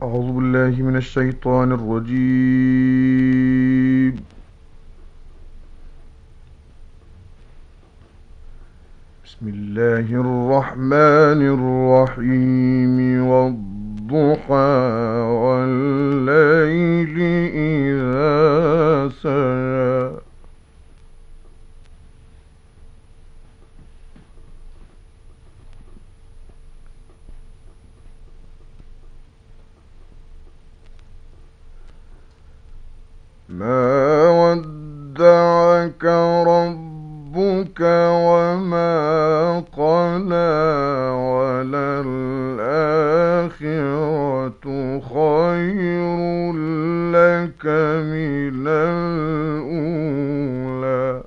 أعوذ بالله من الشيطان الرجيم. بسم الله الرحمن الرحيم والضحى والليل إذا سجى. ما ودعك ربك وما قلى، وللآخرة خير لك من الأولى.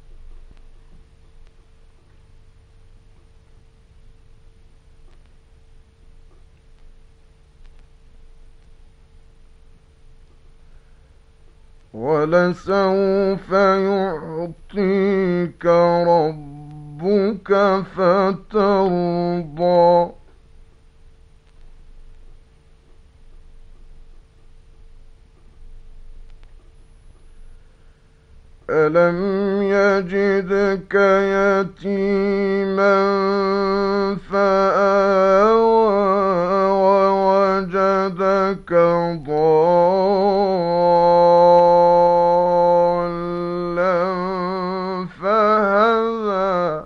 ولسوف يعطيك ربك فترضى. ألم يجدك يتيما فآوى، ووجدك ضالا فهدى.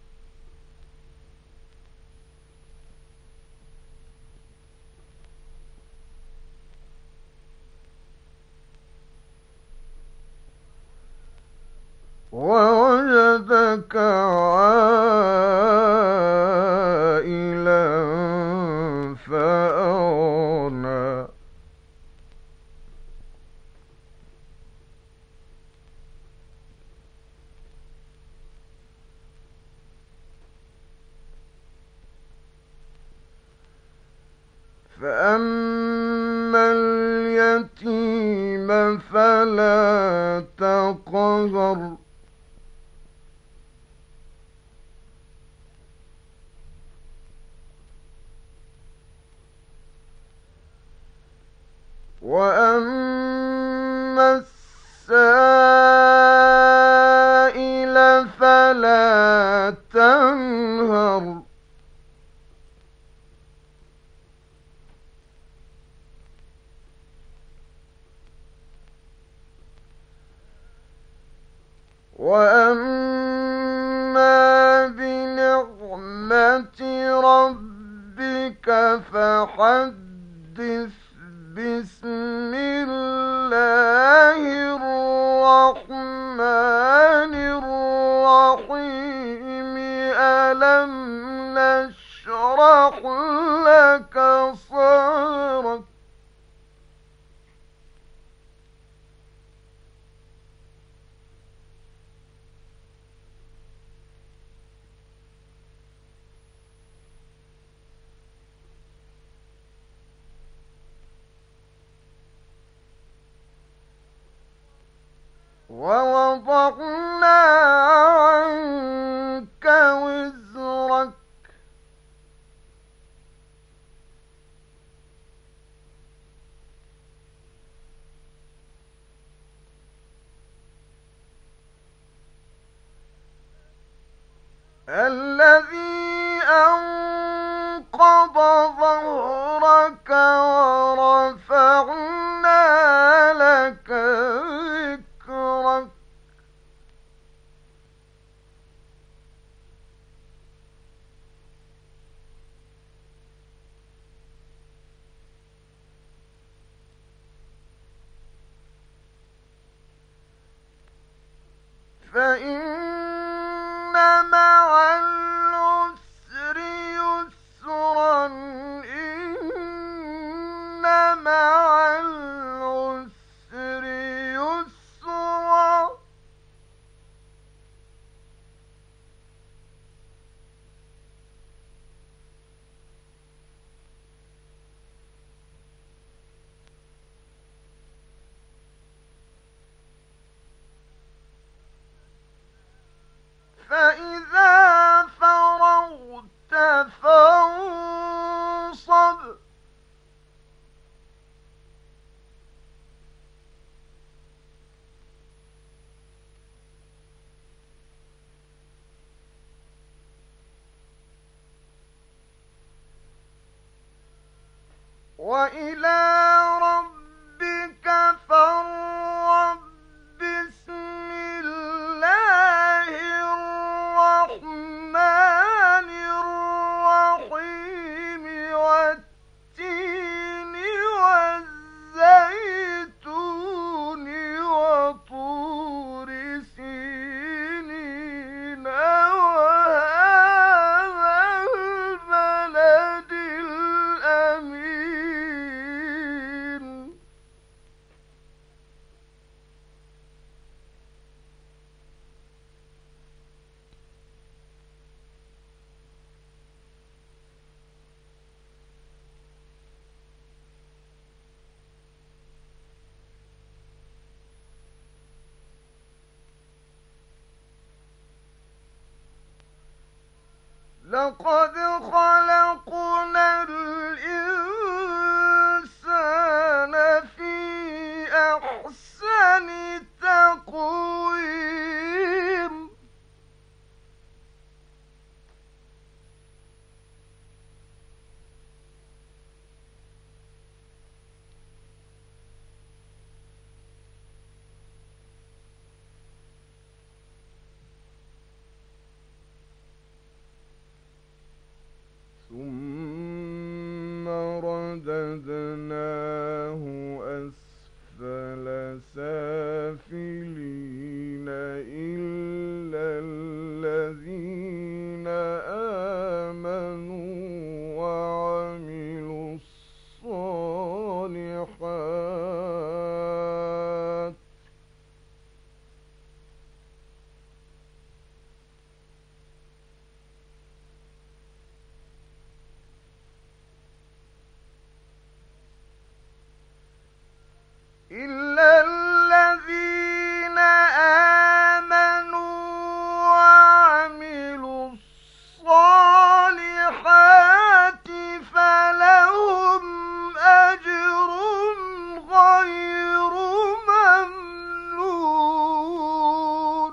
ووجدك عائلا فأغنى. فأما اليتيم فلا تقهر. وأما السائل فلا تنهر. وأما بنعمة ربك فحدث. بسم الله الرحمن الرحيم. ألم نشرح لك صدرك. ووضعنا عنك وزرك الذي أنقض ظهرك، ورفعنا لك ذكرك. فإن مع العسر يسرا. إن مع العسر يسرا. فإذا فرغت فانصب. وإلى ربك فارغب بسم الله الرحمن الرحيم والتين والزيتون وطور سينين وهذا البلد الأمين لقد خلقنا الإنسان في أحسن تقويم ثم رددناه أسفل سافلين إلا الذين آمنوا وعملوا الصالحات إلا الذين آمنوا وعملوا الصالحات فلهم أجر غير ممنون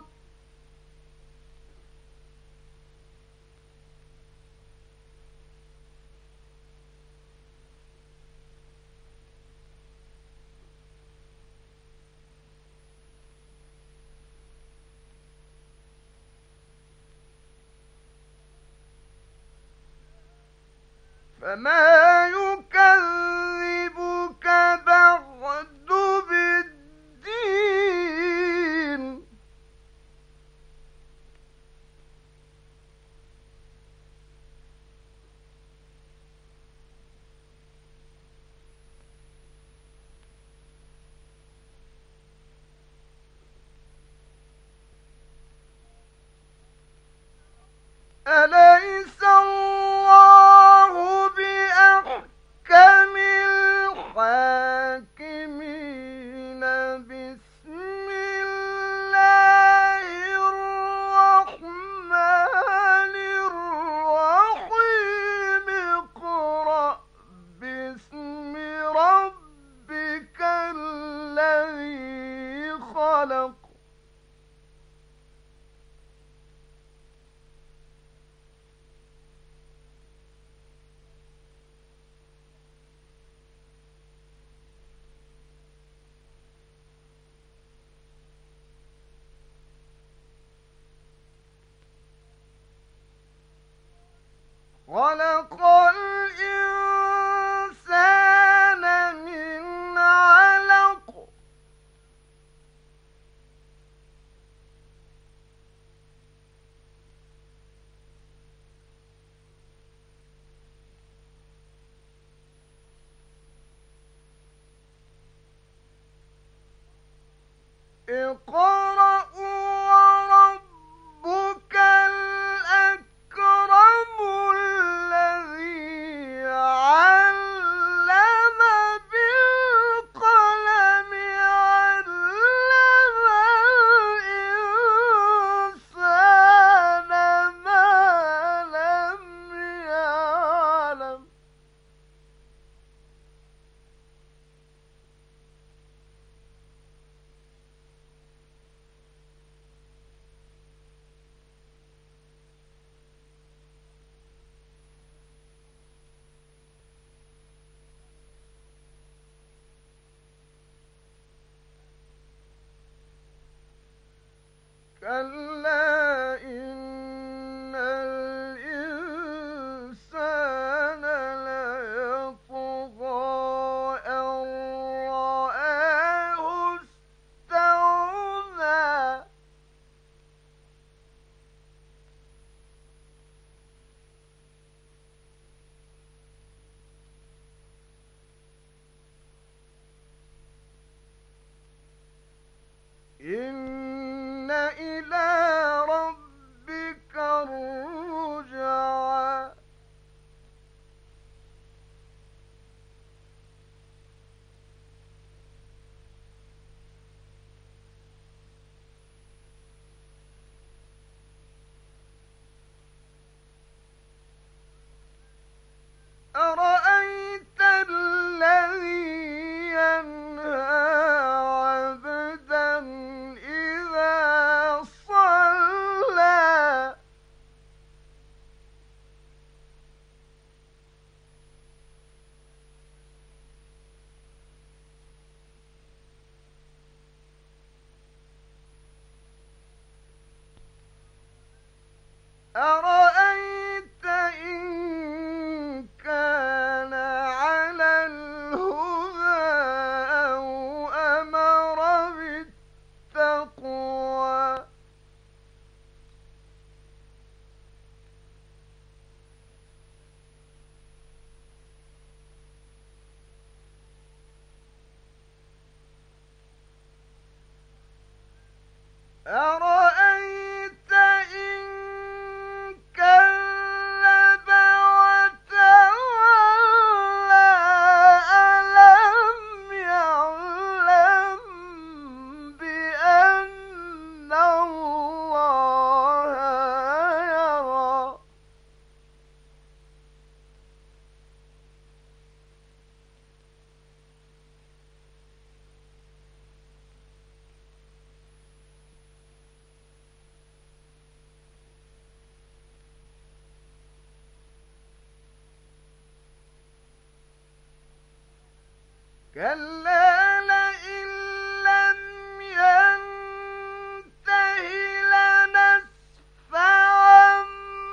فما يكذبك بعد بالدين أليس الله بأحكم الحاكمين بسم الله الرحمن الرحيم اقرأ باسم ربك الذي خلق خلق الإنسان من علق اقرأ وربك الأكرم الذي علم بالقلم علم الإنسان ما لم يعلم كلا إن الإنسان ليطغى أن رآه استغنى إن إلى ربك الرجعى أرأيت الذي ينهى عبدا إذا صلى أرأيت إن كان على الهدى أو أمر بالتقوى أرأيت إن كذب وتولى ألم يعلم بأن الله يرى كلا لئن لم ينته لنسفعا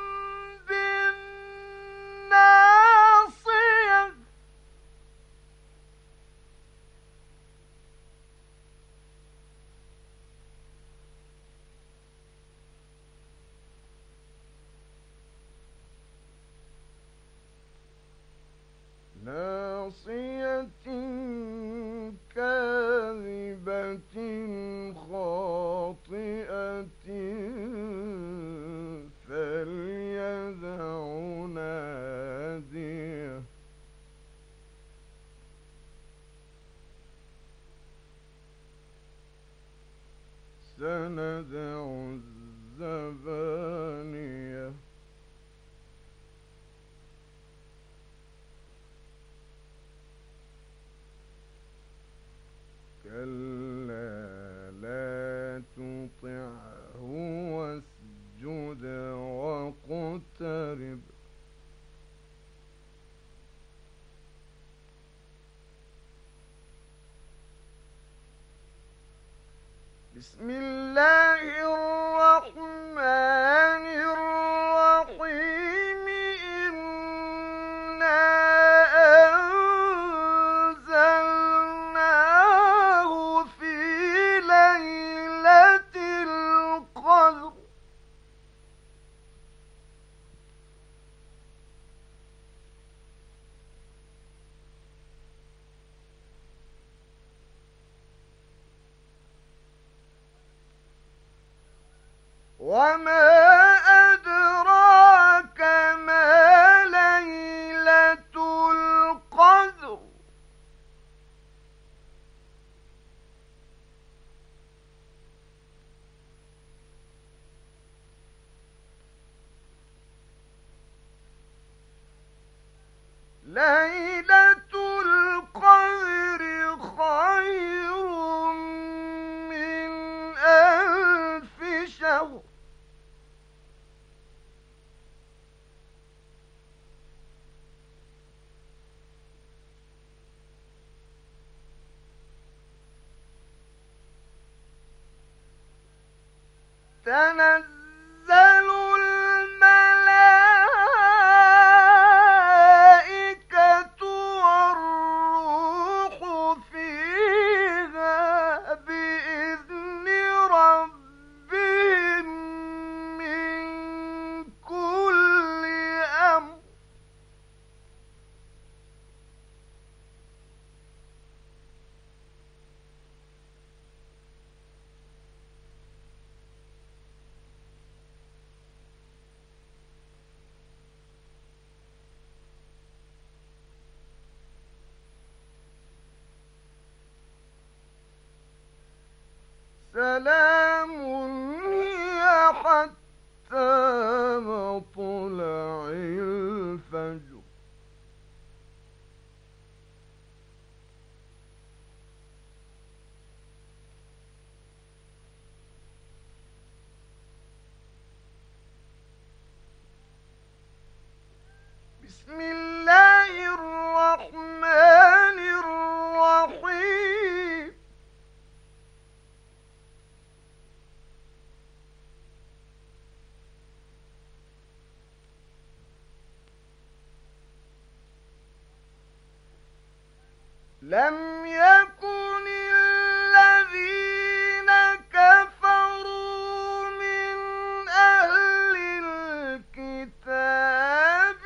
بالناصية ناصية كاذبة خاطئة فليدع ناديه سندع الزبانية كلا لا تطعه واسجد واقترب بسم الله الرحمن الرحيم إنا أنزلناه في ليلة القدر وما أدراك ما ليلة القدر ليلة القدر خير من ألف شهر تنزل الملائكة والروح فيها بإذن ربهم من كل أمر. سلام هي حتى مطلع الفجر. بسم الله الرحمن الرحيم. لم يكن الذين كفروا من أهل الكتاب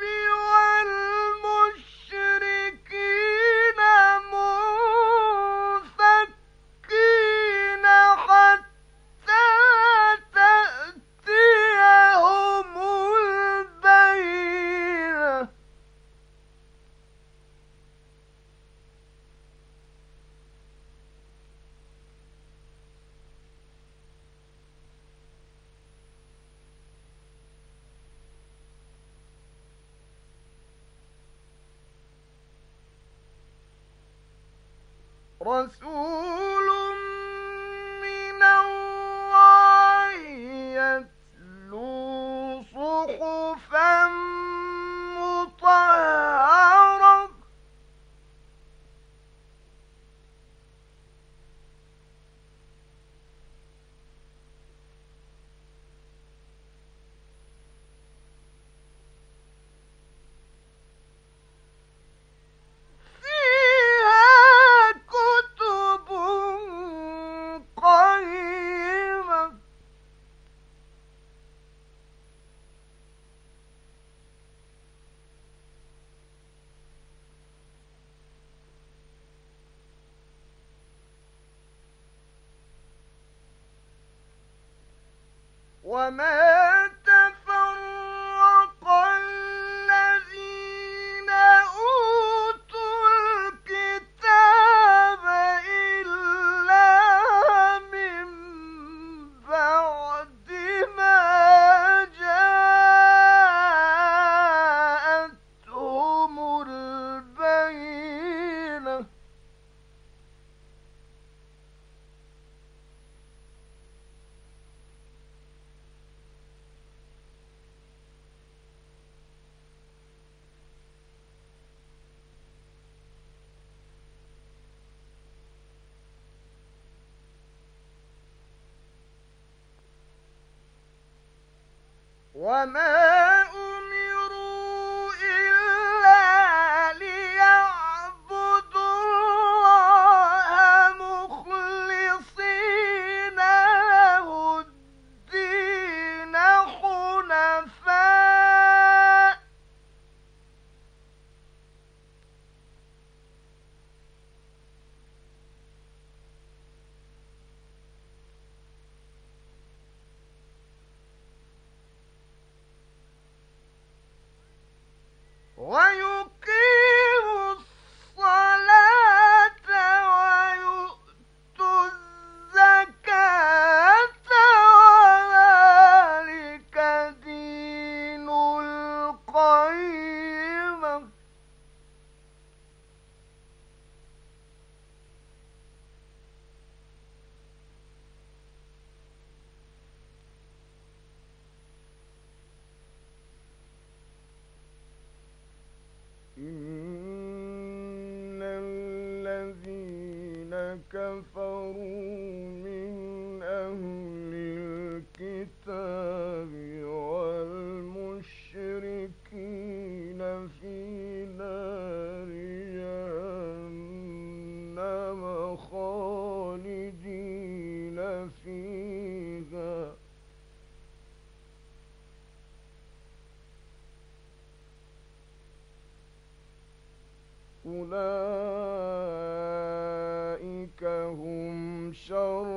والمشركين منفكين حتى تأتيهم البينة. رسول من الله يتلو صحفا مطهرة فيها كتب قيمة. وما تفرق الذين أوتوا الكتاب إلا من بعد ما جاءتهم البينة. وما أمروا إلا ليعبدوا الله مخلصين له الدين حنفاء ويقيموا الصلاة ويؤتوا الزكاة وذلك دين القيمة. إن الذين كفروا من أهل الكتاب والمشركين في نار جهنم خالدين فيها أولئك هم شر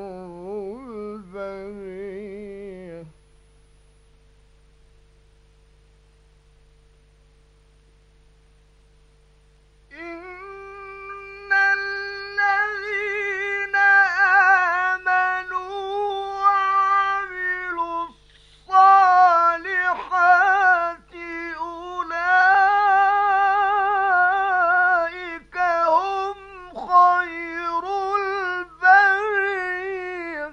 البرية إن الذين آمنوا وعملوا الصالحات أولئك هم خير البرية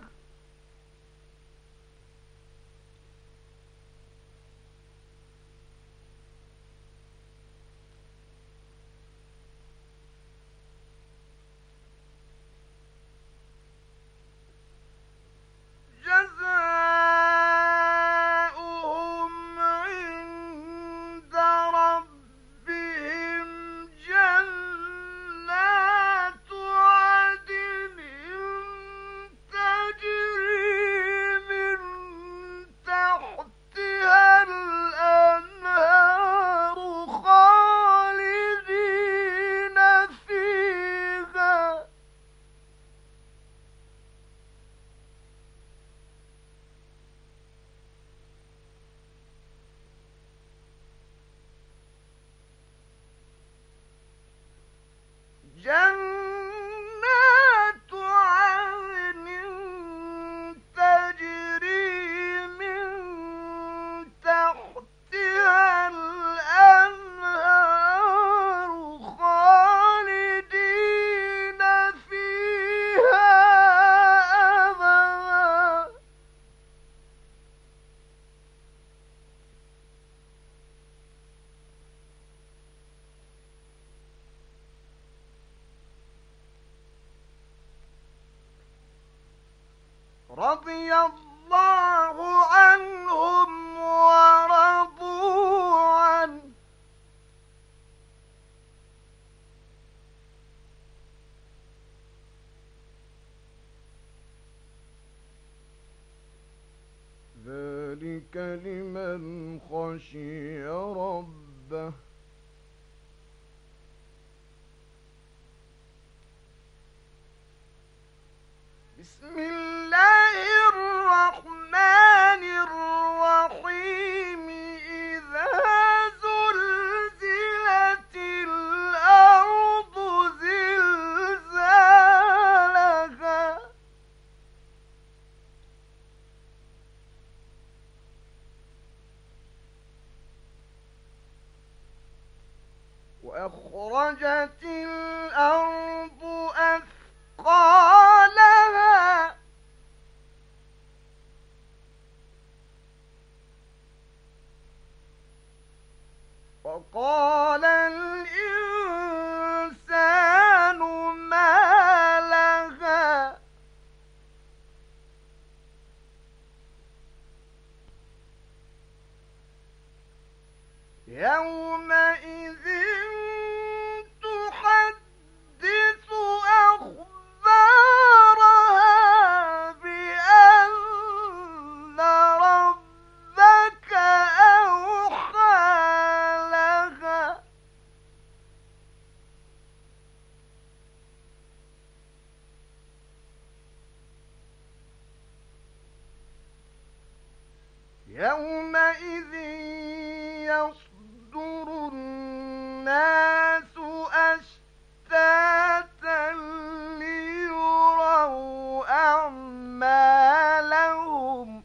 جزاؤهم عند ربهم جنات عدن تجري من تحتها الأنهار خالدين فيها جنات عدن تجري من تحتها الأنهار خالدين فيها أبدا رضي الله عنهم ورضوا عنه ذلك لمن خشي ربه بسم الله الرحمن الرحيم إذا زلزلت الأرض زلزالها وأخرجت الأرض أثقالها وقال الإنسان ما لها يومئذ تحدث أخبارها بأن ربك أوحى لها يومئذ يصدر الناس أشتاتا ليروا أعمالهم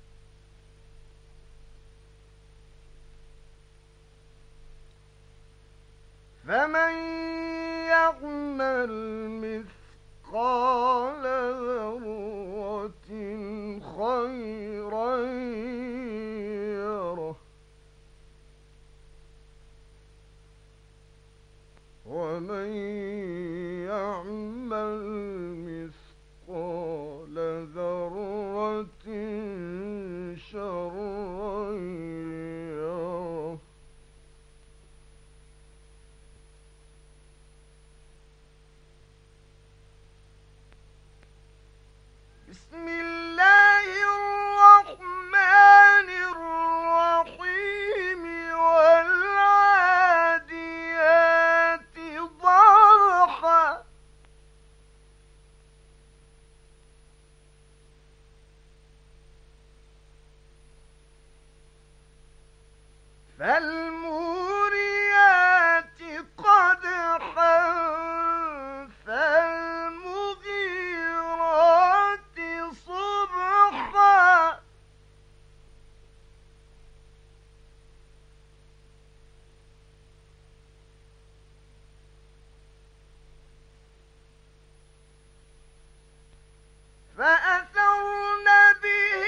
فمن يعمل مثقال ذرة خيرا يره بسم الله الرحمن الرحيم والعاديات ضبحا فالموريات قدحا فالمغيرات صبحا فأثرن به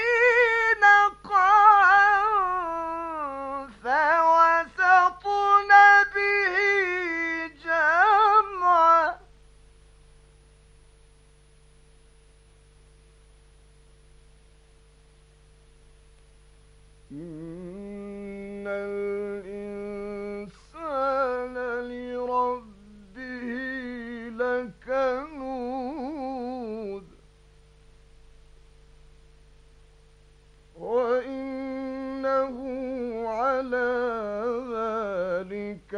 نقعا فوسطن به جمعا إن الإنسان لربه لكنود وإنه على ذلك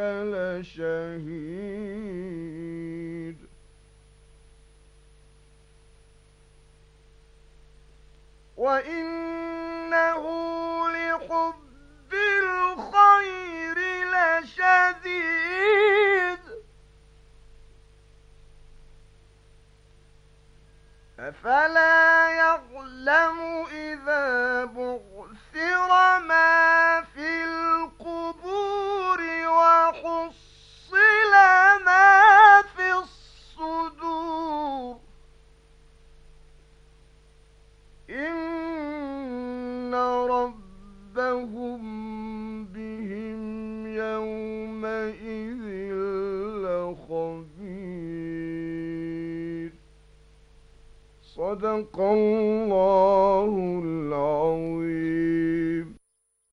لشهيد وإنه لحب الخير لشديد أفلا يعلم إذا بعثر ما في القبور وحصل ما في الصدور إن ربهم بهم يومئذ لخبير صدق الله العظيم.